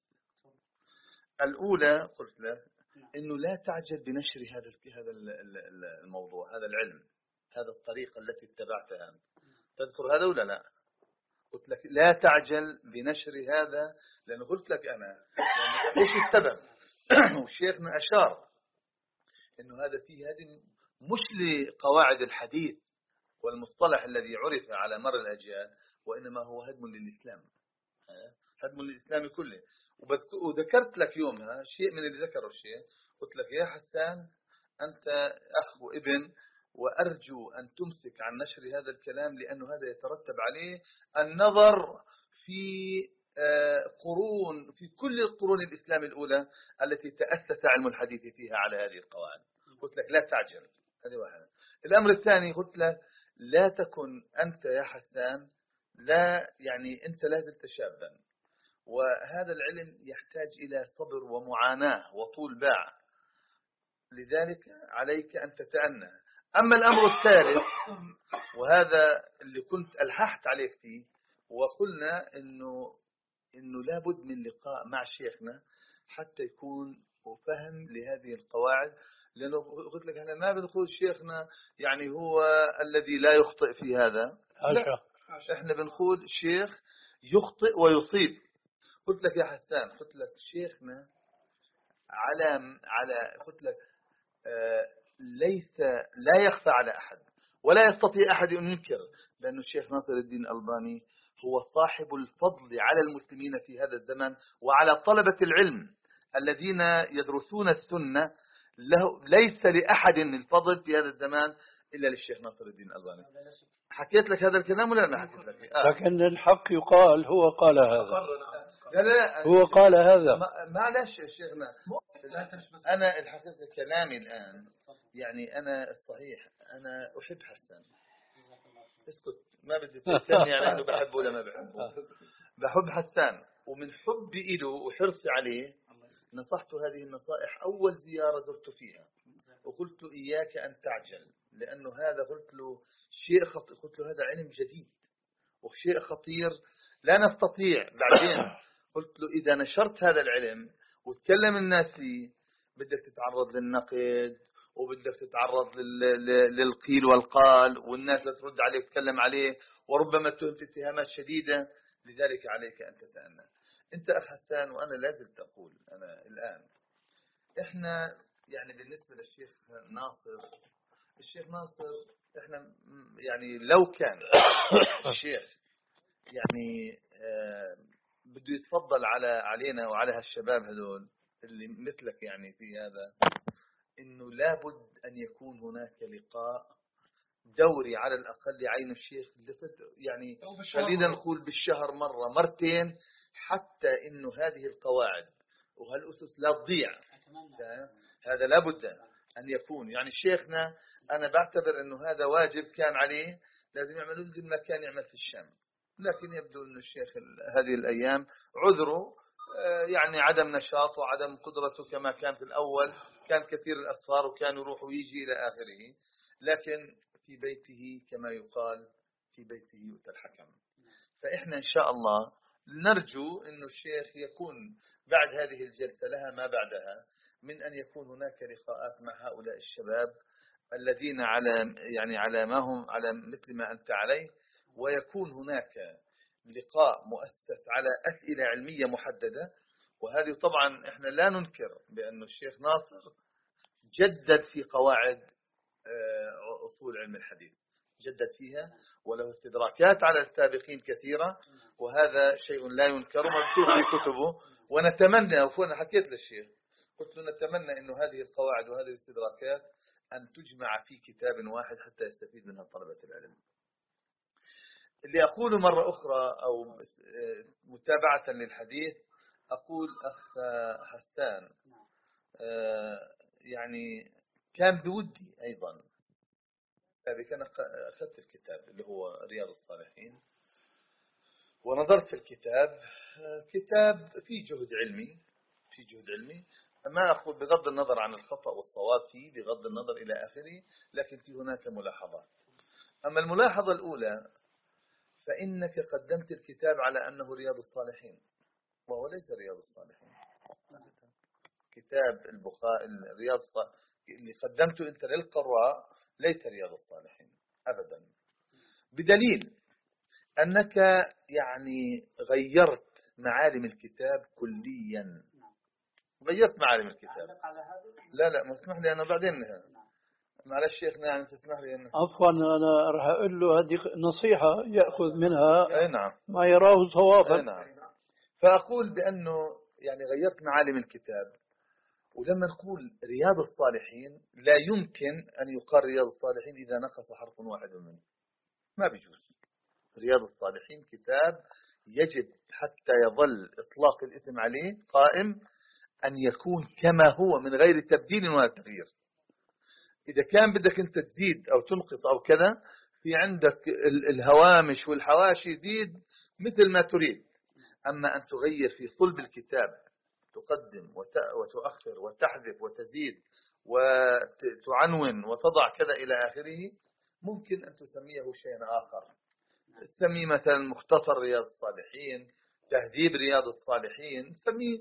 الأولى قلت له إنه لا تعجل بنشر هذا هذا الموضوع، هذا العلم، هذا الطريقة التي اتبعتها، تذكر هذا ولا لا؟ قلت لك لا تعجل بنشر هذا، لأنه قلت لك أنا يعني إيش السبب؟ وشيخنا أشار إنه هذا فيه هذه مش لقواعد الحديث والمصطلح الذي عرف على مر الأجيال، وإنما هو هدم للإسلام، هدم للإسلام كله. وذكرت لك يومها شيء من اللي ذكره الشيء، قلت لك يا حسان أنت أخ وابن، وأرجو أن تمسك عن نشر هذا الكلام، لأنه هذا يترتب عليه النظر في قرون في كل القرون الإسلام الأولى التي تأسس علم الحديث فيها على هذه القواعد. قلت لك لا تعجل، هذه واحدة. الأمر الثاني قلت لك لا تكن أنت يا حسان لا يعني أنت لا زلت شابا، وهذا العلم يحتاج إلى صبر ومعاناة وطول باع، لذلك عليك أن تتأنى. أما الأمر الثالث وهذا اللي كنت ألححت عليك فيه، وقلنا إنه إنه لابد من لقاء مع شيخنا حتى يكون فهم لهذه القواعد، لأنه قلت لك أنا ما بنقول شيخنا يعني هو الذي لا يخطئ في هذا، لا، إحنا بنقول شيخ يخطئ ويصيب. قلت لك يا حسان قلت لك شيخنا على على قلت لك آه ليس لا يخفى على أحد ولا يستطيع أحد أن ينكر بأن الشيخ ناصر الدين الألباني هو صاحب الفضل على المسلمين في هذا الزمن وعلى طلبة العلم الذين يدرسون السنة، له ليس لأحد الفضل في هذا الزمان إلا للشيخ ناصر الدين الألباني. حكيت لك هذا الكلام ولا ما حكيت لك؟ آه. لكن الحق يقال هو قال هذا. لا لا هو قال هذا. معلش يا شيخنا، أنا الحقيقة كلامي الآن يعني أنا الصحيح أنا أحب حسان، اسكت ما بدي تتكلم يعني أنه بحبه ولا ما بحبه، بحب حسان، ومن حبي له وحرصي عليه نصحت هذه النصائح أول زيارة زرت فيها، وقلت إياك أن تعجل، لأنه هذا قلت له شيء خطير، قلت له هذا علم جديد وشيء خطير لا نستطيع بعدين، قلت له إذا نشرت هذا العلم وتكلم الناس فيه بدك تتعرض للنقد وبدك تتعرض للقيل والقال، والناس لا ترد عليك تتكلم عليه، وربما تهمت اتهامات شديدة. لذلك عليك أن تتأنى. أنت أخ حسان، وأنا لا زلت أقول أنا الآن، إحنا يعني بالنسبة للشيخ ناصر، الشيخ ناصر إحنا يعني لو كان الشيخ يعني آه بده يتفضل على علينا وعلى هالشباب هذول اللي مثلك يعني في هذا، إنه لابد أن يكون هناك لقاء دوري على الأقل يعين الشيخ يعني خلينا نقول بالشهر مرة مرتين، حتى إنه هذه القواعد وهالأسس لا تضيع. هذا لابد أن يكون يعني شيخنا، أنا بعتبر إنه هذا واجب كان عليه، لازم يعملوا مثل ما كان يعمل في الشام. لكن يبدو إنه الشيخ هذه الأيام عذره يعني عدم نشاط وعدم قدرته كما كان في الأول، كان كثير الأسفار وكان يروح ويجي إلى آخره، لكن في بيته كما يقال في بيته يؤتى الحكم. فإحنا إن شاء الله نرجو إنه الشيخ يكون بعد هذه الجلسة لها ما بعدها من أن يكون هناك لقاءات مع هؤلاء الشباب الذين على يعني على ما هم على مثل ما أنت عليه، ويكون هناك لقاء مؤسس على أسئلة علمية محددة. وهذه طبعا إحنا لا ننكر بأن الشيخ ناصر جدد في قواعد أصول علم الحديث، جدد فيها وله استدراكات على السابقين كثيرة، وهذا شيء لا ينكر مكتوب في كتبه. ونتمنى، وأنا حكيت للشيخ قلت له نتمنى أنه هذه القواعد وهذه الاستدراكات أن تجمع في كتاب واحد حتى يستفيد منها طلبة العلم. اللي أقوله مرة أخرى أو متابعة للحديث، أقول أخ حسان يعني كان بودي أيضا كان أخذت الكتاب اللي هو رياض الصالحين ونظرت في الكتاب، كتاب فيه جهد علمي، فيه جهد علمي ما أقول بغض النظر عن الخطأ والصواب فيه بغض النظر إلى آخره، لكن في هناك ملاحظات. أما الملاحظة الأولى فإنك قدمت الكتاب على أنه رياض الصالحين، وهو ليس رياض الصالحين. كتاب البخاري الرياض اللي قدمته أنت للقراء ليس رياض الصالحين أبدا، بدليل أنك يعني غيرت معالم الكتاب كليا، غيرت معالم الكتاب. لا لا مسمح لي أنا بعدين معلش شيخنا يعني تسمح لي أنا عفوا أنا راح أقول له هذه نصيحة يأخذ منها أي نعم ما يراه صوابا. أي نعم. فأقول بأنه يعني غيرت معالم الكتاب. ولما نقول رياض الصالحين لا يمكن أن يقال رياض الصالحين إذا نقص حرف واحد منه، ما بيجوز. رياض الصالحين كتاب يجب حتى يظل إطلاق الاسم عليه قائم أن يكون كما هو من غير تبديل ولا تغيير. إذا كان بدك أنت تزيد أو تنقص أو كذا، في عندك الهوامش والحواشي زيد مثل ما تريد، أما أن تغير في صلب الكتاب تقدم وتؤخر وتحذف وتزيد وتعنون وتضع كذا إلى آخره، ممكن أن تسميه شيئا آخر، تسميه مثلا مختصر رياض الصالحين، تهذيب رياض الصالحين، تسميه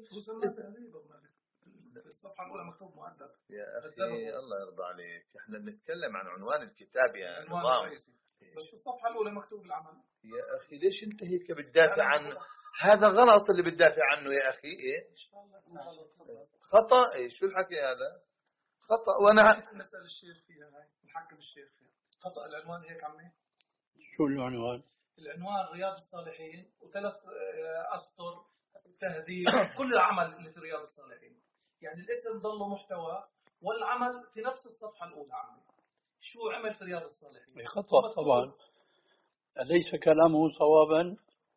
في الصفحة الأولى مكتوب مؤدب. يا أخي الله يرضى عليك، إحنا بنتكلم عن عنوان الكتاب يا نظام، بس في الصفحة الأولى مكتوب العمل. يا أخي ليش أنت هيك بتدافع عن هذا؟ غلط اللي بتدافع عنه يا أخي. إيه خطأ؟ إيه شو الحكي هذا؟ خطأ. وأنا نسأل الشيخ فيها، هاي نحكم الشيخ فيها. خطأ العنوان هيك عمي. شو العنوان؟ العنوان رياض الصالحين وثلاث أسطر تهذيب كل العمل اللي في رياض الصالحين، يعني الاسم ضل محتوى والعمل في نفس الصفحة الأولى. عمي شو عمل في رياض الصالحين؟ خطأ طبعا. أليس كلامه صوابا؟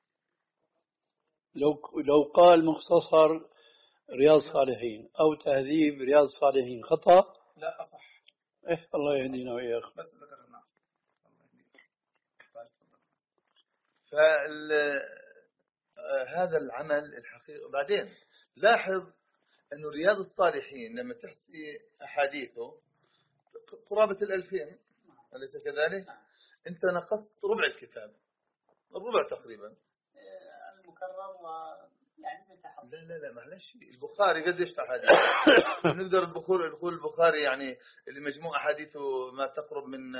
لو لو قال مختصر رياض الصالحين أو تهذيب رياض الصالحين خطأ؟ لا أصح. إيه الله يهدينا وإياك. بس ذكرنا. فهذا العمل الحقيقي. بعدين لاحظ أنه رياض الصالحين لما تحصي أحاديثه قرابة الألفين، أليس كذلك؟ أنت نقصت ربع الكتاب، الربع تقريبا. المكرر يعني بتحضر. لا لا لا معلش، البخاري قديش أحاديث؟ نقدر البخاري نقول البخاري يعني اللي مجموع أحاديثه ما تقرب من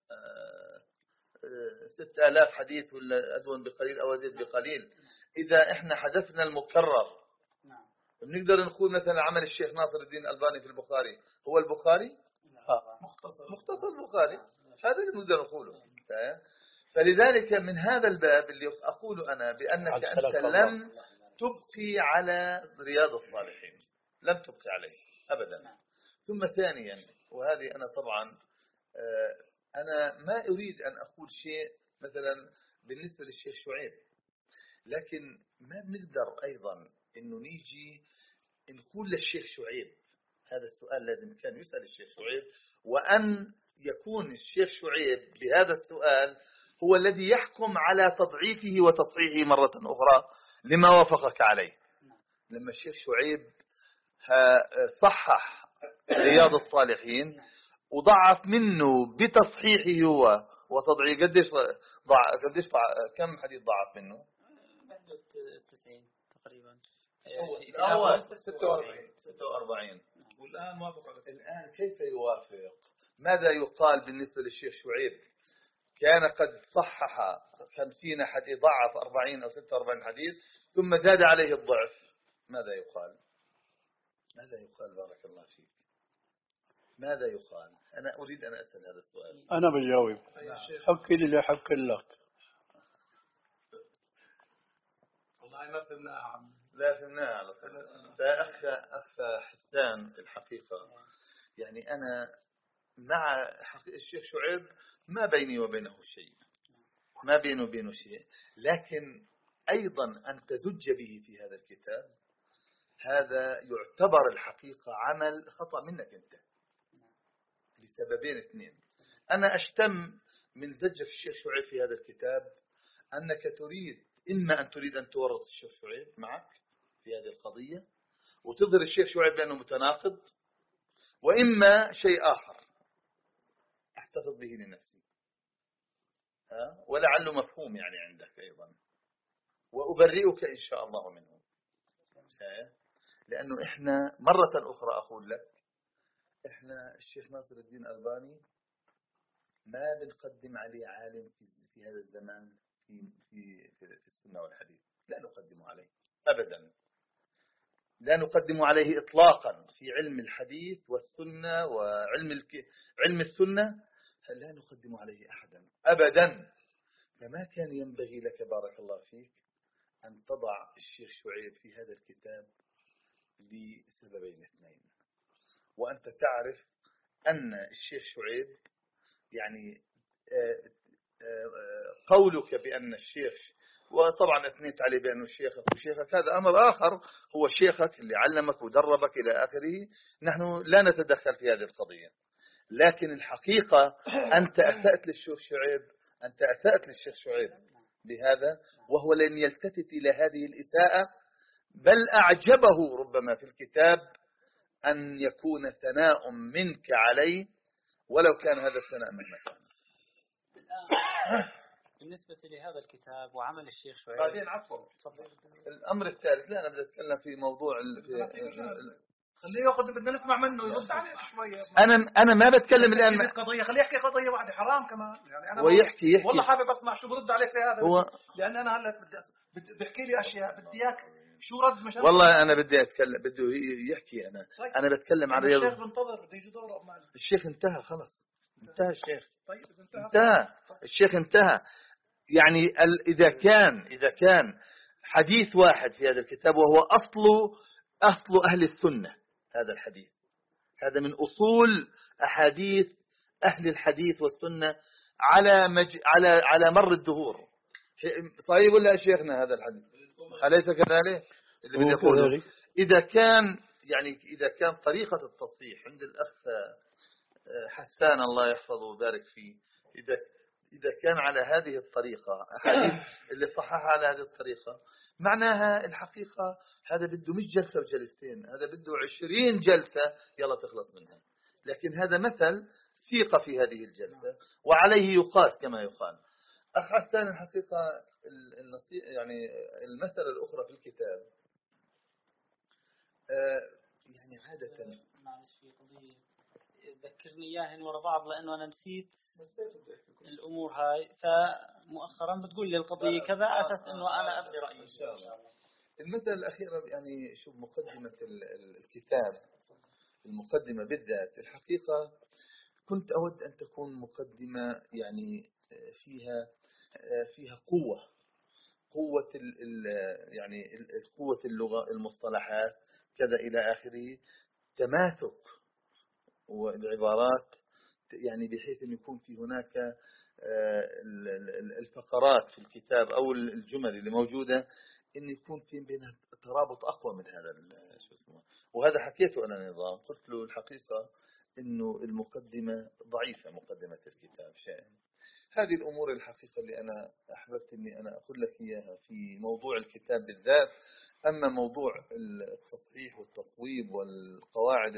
ستة آلاف حديث ولا أدون بقليل أو أزيد بقليل. إذا إحنا حذفنا المكرر بنقدر نقول مثلا عمل الشيخ ناصر الدين الألباني في البخاري هو البخاري مختصر مختصر البخاري، هذا اللي نقدر نقوله. فلذلك من هذا الباب اللي أقول أنا بأنك أنت لم تبقي على رياض الصالحين، لم تبقي عليه أبدا. ثم ثانيا، وهذه أنا طبعا أنا ما أريد أن أقول شيء مثلا بالنسبة للشيخ شعيب، لكن ما بنقدر أيضا إنه نيجي نقول للشيخ شعيب هذا السؤال لازم كان يسأل الشيخ شعيب، وأن يكون الشيخ شعيب بهذا السؤال هو الذي يحكم على تضعيفه وتصحيحه مرة أخرى لما وافقك عليه. لما الشيخ شعيب صحح رياض الصالحين وضعف منه بتصحيحه هو وتضعيف، قديش ضع قديش ضع كم حديث ضعف منه؟ تسعين تقريبا. الأول ستة وأربعين ستة وأربعين والآن موافق على الآن كيف يوافق؟ ماذا يقال بالنسبة للشيخ شعيب؟ كان قد صحح خمسين حديث، ضعف أربعين أو ستة وأربعين حديث ثم زاد عليه الضعف، ماذا يقال؟ ماذا يقال بارك الله فيك؟ ماذا يقال؟ أنا أريد أن أسأل هذا السؤال. أنا بجاوب. حكي لي اللي حكي لك. والله ما فهمناها عم. لا فهمناها على طول. فأخ أخ حسان الحقيقة يعني أنا مع الشيخ شعيب ما بيني وبينه شيء، ما بينه وبينه شيء، لكن أيضا أن تزج به في هذا الكتاب هذا يعتبر الحقيقة عمل خطأ منك أنت لسببين اثنين. أنا أشتم من زجك الشيخ شعيب في هذا الكتاب أنك تريد إما أن تريد أن تورط الشيخ شعيب معك في هذه القضية وتظهر الشيخ شعيب بأنه متناقض، وإما شيء آخر أحتفظ به لنفسي ها ولعله مفهوم يعني عندك أيضا، وأبرئك إن شاء الله منه. لأنه إحنا مرة أخرى أقول لك إحنا الشيخ ناصر الدين الألباني ما بنقدم عليه عالم في هذا الزمان في في في السنة والحديث، لا نقدم عليه أبدا، لا نقدم عليه إطلاقا في علم الحديث والسنة وعلم الك... علم السنة لا نقدم عليه أحدا أبدا. فما كان ينبغي لك بارك الله فيك أن تضع الشيخ شعيب في هذا الكتاب لسببين اثنين. وأنت تعرف أن الشيخ شعيب يعني قولك بأن الشيخ، وطبعا أثنيت عليه بأنه شيخك وشيخك، هذا أمر آخر، هو شيخك اللي علمك ودربك إلى آخره، نحن لا نتدخل في هذه القضية. لكن الحقيقة أنت أسأت للشيخ شعيب، أنت أسأت للشيخ شعيب بهذا، وهو لن يلتفت إلى هذه الإساءة، بل أعجبه ربما في الكتاب أن يكون ثناء منك عليه ولو كان هذا الثناء من مكان. بالنسبة لهذا الكتاب وعمل الشيخ شعيب بعدين عفوا الأمر الثالث، لا أنا بدي أتكلم في موضوع في خليه ياخذ، بدنا نسمع منه يرد عليك شوية. أنا أنا ما بتكلم الآن قضية، خليه يحكي قضية واحدة حرام كمان يعني. أنا ويحكي يحكي والله حابب أسمع شو برد عليك في هذا هو... لأن أنا هلا بدي بحكي لي أشياء بدي إياك شو رد مش والله أنا بدي أتكلم، بده يحكي. أنا طيب. أنا بتكلم عن رياض. الشيخ بنتظر بده يجي دوره معنا. الشيخ انتهى خلاص، انتهى الشيخ. طيب انتهى. انتهى الشيخ انتهى. يعني إذا كان إذا كان حديث واحد في هذا الكتاب وهو أصل أصل أهل السنة، هذا الحديث هذا من أصول أحاديث أهل الحديث والسنة على مج... على على مر الدهور. صحيح ولا شيخنا هذا الحديث؟ أليس كذلك؟ اللي بدي أقوله إذا كان يعني إذا كان طريقة التصحيح عند الأخ حسان الله يحفظه ويبارك فيه، إذا إذا كان على هذه الطريقة أحاديث اللي صححها على هذه الطريقة، معناها الحقيقة هذا بده مش جلسة وجلستين، هذا بده عشرين جلسة يلا تخلص منها. لكن هذا مثل سيقة في هذه الجلسة وعليه يقاس كما يقال. أخ حسان الحقيقة يعني المسألة الأخرى في الكتاب يعني عادة معلش في قضية ذكرني إياهن ورا بعض لأنه أنا نسيت الأمور هاي، فمؤخرا بتقول لي القضية كذا على أساس إنه أنا أبدي رأيي. إن شاء الله. المسألة الأخيرة يعني شوف مقدمة الكتاب، المقدمة بالذات الحقيقة كنت أود أن تكون مقدمة يعني فيها فيها قوة قوة ال يعني قوة اللغة المصطلحات كذا إلى آخره، تماسك والعبارات يعني بحيث أن يكون في هناك الفقرات في الكتاب أو الجمل اللي موجودة أن يكون في بينها ترابط أقوى من هذا شو اسمه. وهذا حكيته أنا نظام، قلت له الحقيقة إنه المقدمة ضعيفة، مقدمة الكتاب شيء. هذه الأمور الحقيقة اللي أنا أحببت إني أنا أقول لك إياها في موضوع الكتاب بالذات. أما موضوع التصحيح والتصويب والقواعد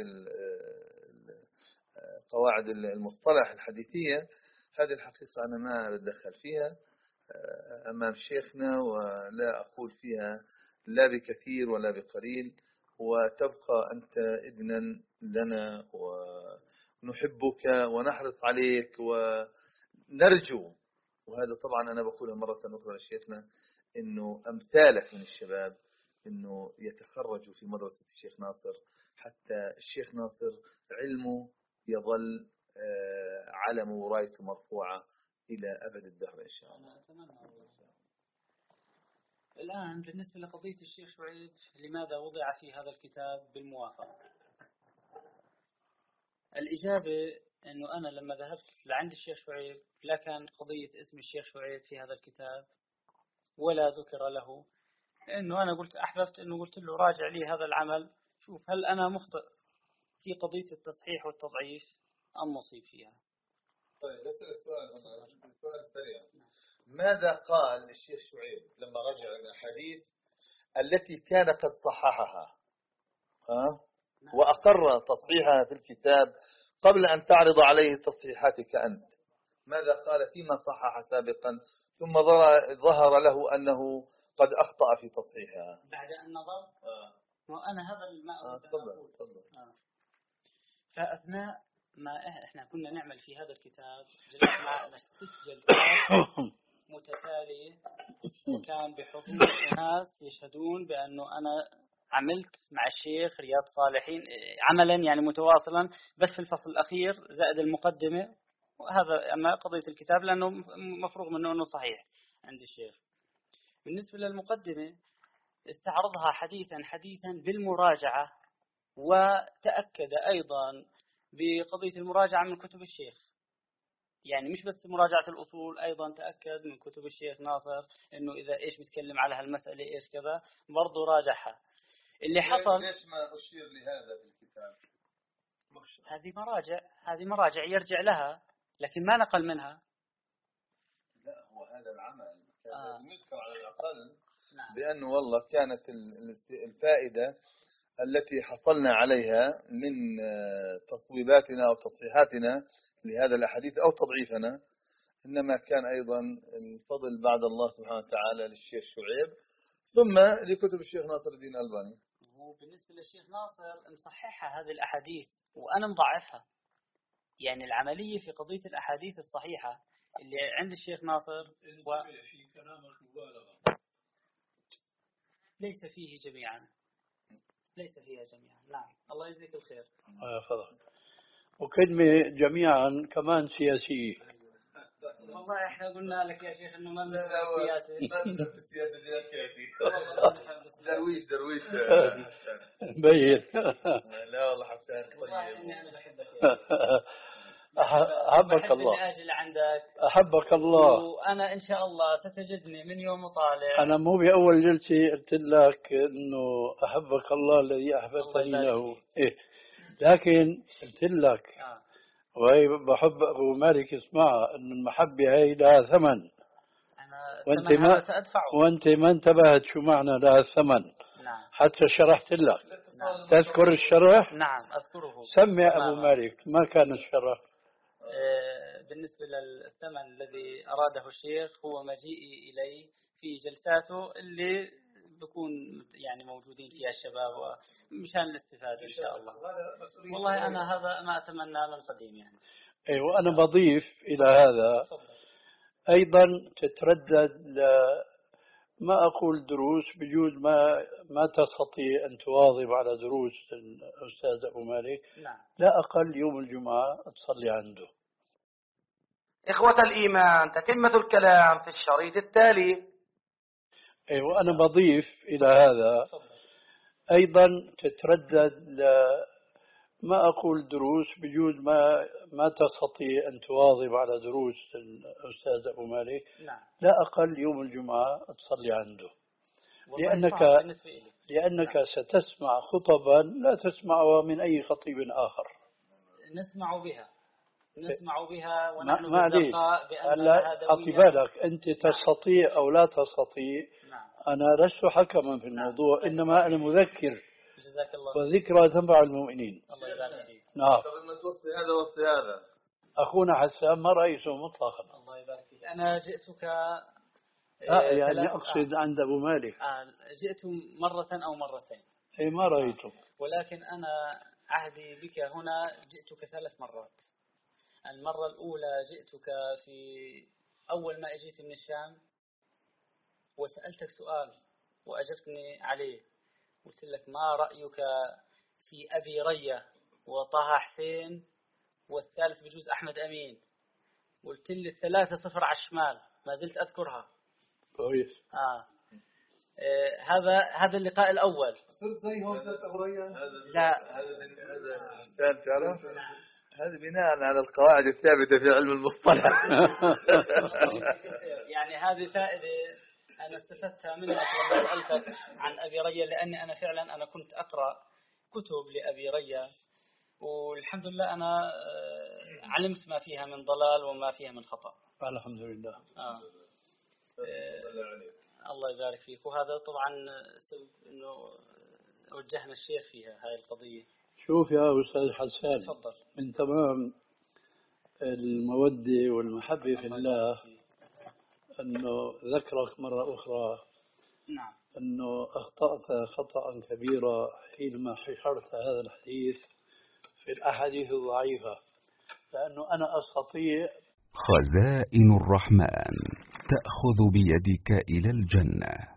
قواعد المصطلح الحديثية، هذه الحقيقة أنا ما أتدخل فيها أمام شيخنا، ولا أقول فيها لا بكثير ولا بقليل. وتبقى أنت ابنا لنا ونحبك ونحرص عليك ونرجو، وهذا طبعا أنا بقولها مرة أخرى لشيخنا، إنه أمثالك من الشباب إنه يتخرجوا في مدرسة الشيخ ناصر، حتى الشيخ ناصر علمه يظل علمه ورايته مرفوعة إلى أبد الدهر إن شاء الله. الآن بالنسبة لقضية الشيخ شعيب، لماذا وضع في هذا الكتاب بالموافقة؟ الإجابة أنه أنا لما ذهبت لعند الشيخ شعيب لا كان قضية اسم الشيخ شعيب في هذا الكتاب ولا ذكر له، لأنه أنا قلت أحببت أنه قلت له راجع لي هذا العمل، شوف هل أنا مخطئ في قضية التصحيح والتضعيف أم مصيب فيها. طيب بس السؤال السؤال سريع، ماذا قال الشيخ شعيب لما رجع الأحاديث التي كان قد صححها ها وأقر تصحيحها في الكتاب قبل أن تعرض عليه تصحيحاتك أنت؟ ماذا قال فيما صحح سابقا ثم ظهر له أنه قد أخطأ في تصحيحها بعد أن نظر؟ آه. وأنا هذا ما آه تفضل تفضل. آه. فأثناء ما إحنا كنا نعمل في هذا الكتاب جلسنا ست جلسات متتالية، وكان بحضور ناس يشهدون بأنه أنا عملت مع الشيخ رياض صالحين عملا يعني متواصلا، بس في الفصل الأخير زائد المقدمة، وهذا أما قضية الكتاب لأنه مفروغ منه أنه صحيح عند الشيخ. بالنسبة للمقدمة استعرضها حديثا حديثا بالمراجعة، وتأكد أيضا بقضية المراجعة من كتب الشيخ، يعني مش بس مراجعة الأصول، أيضا تأكد من كتب الشيخ ناصر إنه إذا إيش بتكلم على هالمسألة إيش كذا برضو راجعها. اللي حصل ليش ما أشير لهذا في الكتاب؟ هذه مراجع هذه مراجع يرجع لها، لكن ما نقل منها. لا هو هذا العمل كان آه. لازم يذكر على الأقل. نعم. بأنه والله كانت الفائدة التي حصلنا عليها من تصويباتنا أو تصحيحاتنا لهذا الأحاديث أو تضعيفنا إنما كان أيضا الفضل بعد الله سبحانه وتعالى للشيخ شعيب ثم لكتب الشيخ ناصر الدين الألباني. وبالنسبة للشيخ ناصر مصححها هذه الأحاديث وأنا مضعفها، يعني العملية في قضية الأحاديث الصحيحة اللي عند الشيخ ناصر و... في كلامك مبالغة، ليس فيه جميعا ليس فيها جميعا. نعم الله يجزيك الخير. آه خلاص. وكلمة جميعا كمان سياسية. والله احنا قلنا لك يا شيخ انه ما من السياسة، ما من في السياسة سياسي. درويش درويش بين. لا والله حسان طيب. انا بحبك أحبك الله. أجل عندك. أحبك الله. وأنا إن شاء الله ستجدني من يوم طالع. أنا مو بأول جلسة قلت لك إنه أحبك الله الذي أحببتني له. إيه. لكن قلت لك آه. وهي بحب أبو مالك اسمعها إن المحبة هي لها ثمن. أنا وأنت ما سأدفعه. وأنت ما انتبهت شو معنى لها ثمن. نعم. حتى شرحت لك. نعم. تذكر الشرح؟ نعم أذكره. سمع أبو مالك ما كان الشرح. بالنسبة للثمن الذي أراده الشيخ هو مجيئي إليه في جلساته اللي بكون يعني موجودين فيها الشباب ومشان الاستفادة إن شاء الله. والله أنا هذا ما أتمنى من قديم يعني. أي وأنا بضيف إلى هذا أيضا تتردد ما أقول دروس، بجوز ما ما تستطيع أن تواظب على دروس الأستاذ أبو مالك. نعم. لا أقل يوم الجمعة تصلي عنده. إخوة الإيمان، تتمة الكلام في الشريط التالي. أي وأنا بضيف إلى هذا أيضا تتردد ما أقول دروس، بجوز ما ما تستطيع أن تواظب على دروس الأستاذ أبو مالك. نعم. لا أقل يوم الجمعة تصلي عنده، لأنك لأنك نعم. ستسمع خطبا لا تسمعها من أي خطيب آخر. نسمع بها نسمع بها ونحن بالدقاء بأن هذا أعطي بالك أنت تستطيع أو لا تستطيع. نعم. أنا لست حكما في الموضوع. نعم. إنما أنا مذكر. جزاك الله. والذكرى تنفع المؤمنين. الله يبارك فيك. نعم. قبل توصي هذا وصي هذا. أخونا حسان ما رأيته مطلقا. الله يبارك فيك. أنا جئتك آه يعني أقصد آه. عند أبو مالك. آه جئت مرة أو مرتين. أي ما رأيته. آه. ولكن أنا عهدي بك هنا جئتك ثلاث مرات. المرة الأولى جئتك في أول ما أجيت من الشام وسألتك سؤال وأجبتني عليه، قلت لك ما رأيك في أبي رية وطه حسين والثالث بجوز أحمد أمين؟ قلت لي الثلاثة صفر على الشمال، ما زلت أذكرها. كويس. آه. آه هذا هذا اللقاء الأول. صرت زيهم صرت أبو رية؟ لا هذا هذا تعرف هذا بناء على القواعد الثابتة في علم المصطلح. يعني هذه فائدة أنا استفدتها منك لما سألتك عن أبي رية، لأني أنا فعلا أنا كنت أقرأ كتب لأبي رية والحمد لله أنا علمت ما فيها من ضلال وما فيها من خطأ. الحمد لله. آه. الله يبارك فيك. وهذا طبعا سبب أنه وجهنا الشيخ فيها هاي القضية. شوف يا أستاذ حسان. تفضل. من تمام المودة والمحبة في الله أنه ذكرك مرة أخرى. نعم. أنه أخطأت خطأ كبيرا حينما حشرت هذا الحديث في الأحاديث الضعيفة، لأنه أنا أستطيع. خزائن الرحمن تأخذ بيدك إلى الجنة.